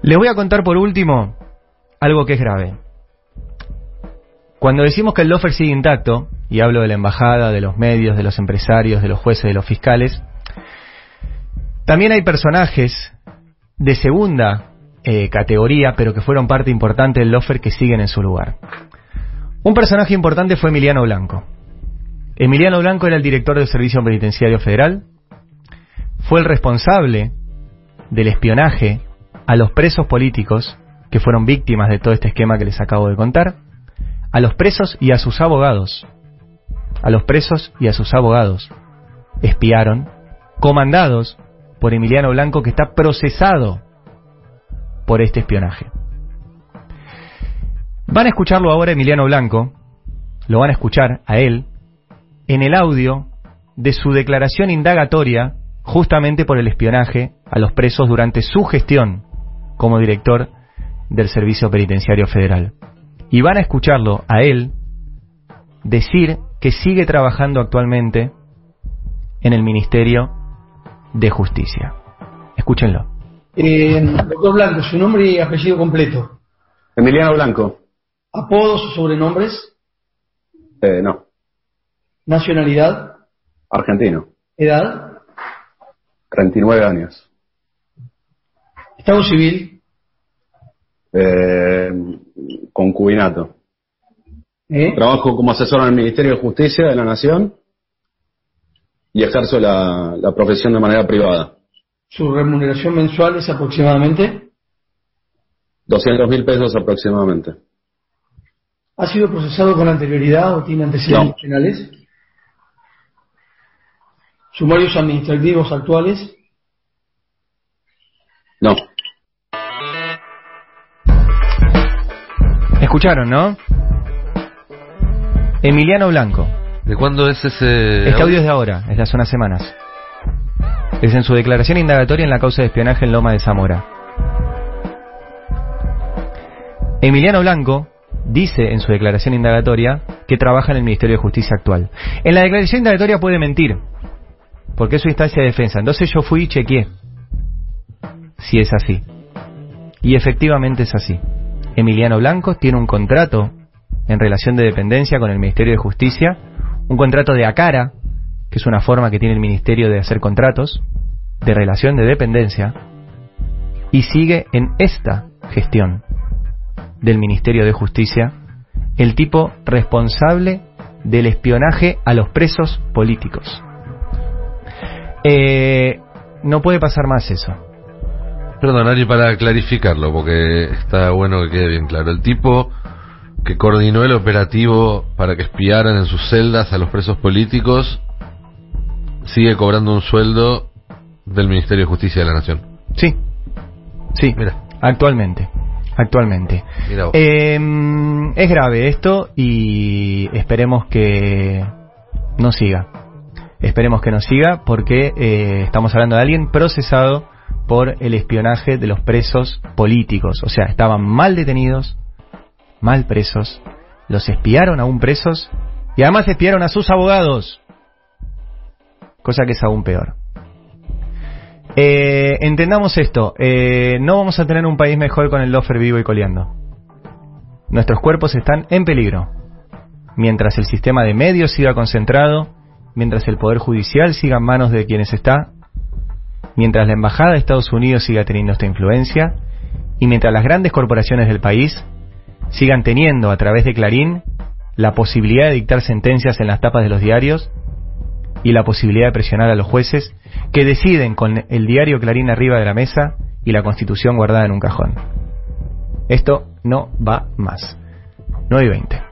Les voy a contar por último algo que es grave. Cuando decimos que el lawfare sigue intacto, y hablo de la embajada, de los medios, de los empresarios, de los jueces, de los fiscales, también hay personajes de segunda categoría, pero que fueron parte importante del lawfare, que siguen en su lugar. Un personaje importante fue Emiliano Blanco. Emiliano Blanco era el director del Servicio Penitenciario Federal, fue el responsable del espionaje a los presos políticos que fueron víctimas de todo este esquema que les acabo de contar, a los presos y a sus abogados. A los presos y a sus abogados espiaron, comandados por Emiliano Blanco, que está procesado por este espionaje. Van a escucharlo ahora, Emiliano Blanco, lo van a escuchar a él, en el audio de su declaración indagatoria justamente por el espionaje a los presos durante su gestión como director del Servicio Penitenciario Federal. Y van a escucharlo a él decir que sigue trabajando actualmente en el Ministerio de Justicia. Escúchenlo. Doctor Blanco, su nombre y apellido completo. Emiliano Blanco. ¿Apodos o sobrenombres? No. ¿Nacionalidad? Argentino. ¿Edad? 39 años. ¿Estado civil? Concubinato. Trabajo como asesor en el Ministerio de Justicia de la Nación y ejerzo la profesión de manera privada. ¿Su remuneración mensual es aproximadamente? 200.000 pesos aproximadamente. ¿Ha sido procesado con anterioridad o tiene antecedentes penales? ¿Sumarios administrativos actuales? No. ¿Escucharon, no? Emiliano Blanco. ¿De cuándo es ese? Este audio es de ahora, es de hace unas semanas. Es en su declaración indagatoria en la causa de espionaje en Loma de Zamora. Emiliano Blanco dice en su declaración indagatoria que trabaja en el Ministerio de Justicia actual. En la declaración indagatoria puede mentir, porque es su instancia de defensa. Entonces yo fui y chequeé si es así. Y efectivamente es así. Emiliano Blanco tiene un contrato en relación de dependencia con el Ministerio de Justicia, un contrato de ACARA, que es una forma que tiene el Ministerio de hacer contratos de relación de dependencia, y sigue en esta gestión del Ministerio de Justicia el tipo responsable del espionaje a los presos políticos. No puede pasar más eso. Perdón, Ari, para clarificarlo, porque está bueno que quede bien claro. El tipo que coordinó el operativo para que espiaran en sus celdas a los presos políticos sigue cobrando un sueldo del Ministerio de Justicia de la Nación. Sí, sí. Mira. Actualmente. Mira vos. Es grave esto y esperemos que no siga. Esperemos que no siga porque estamos hablando de alguien procesado por el espionaje de los presos políticos. O sea, estaban mal detenidos, mal presos, los espiaron aún presos y además espiaron a sus abogados, cosa que es aún peor. Entendamos esto, no vamos a tener un país mejor con el lawfare vivo y coleando. Nuestros cuerpos están en peligro mientras el sistema de medios siga concentrado, mientras el poder judicial siga en manos de quienes está, mientras la embajada de Estados Unidos siga teniendo esta influencia y mientras las grandes corporaciones del país sigan teniendo a través de Clarín la posibilidad de dictar sentencias en las tapas de los diarios y la posibilidad de presionar a los jueces que deciden con el diario Clarín arriba de la mesa y la Constitución guardada en un cajón. Esto no va más. 9:20.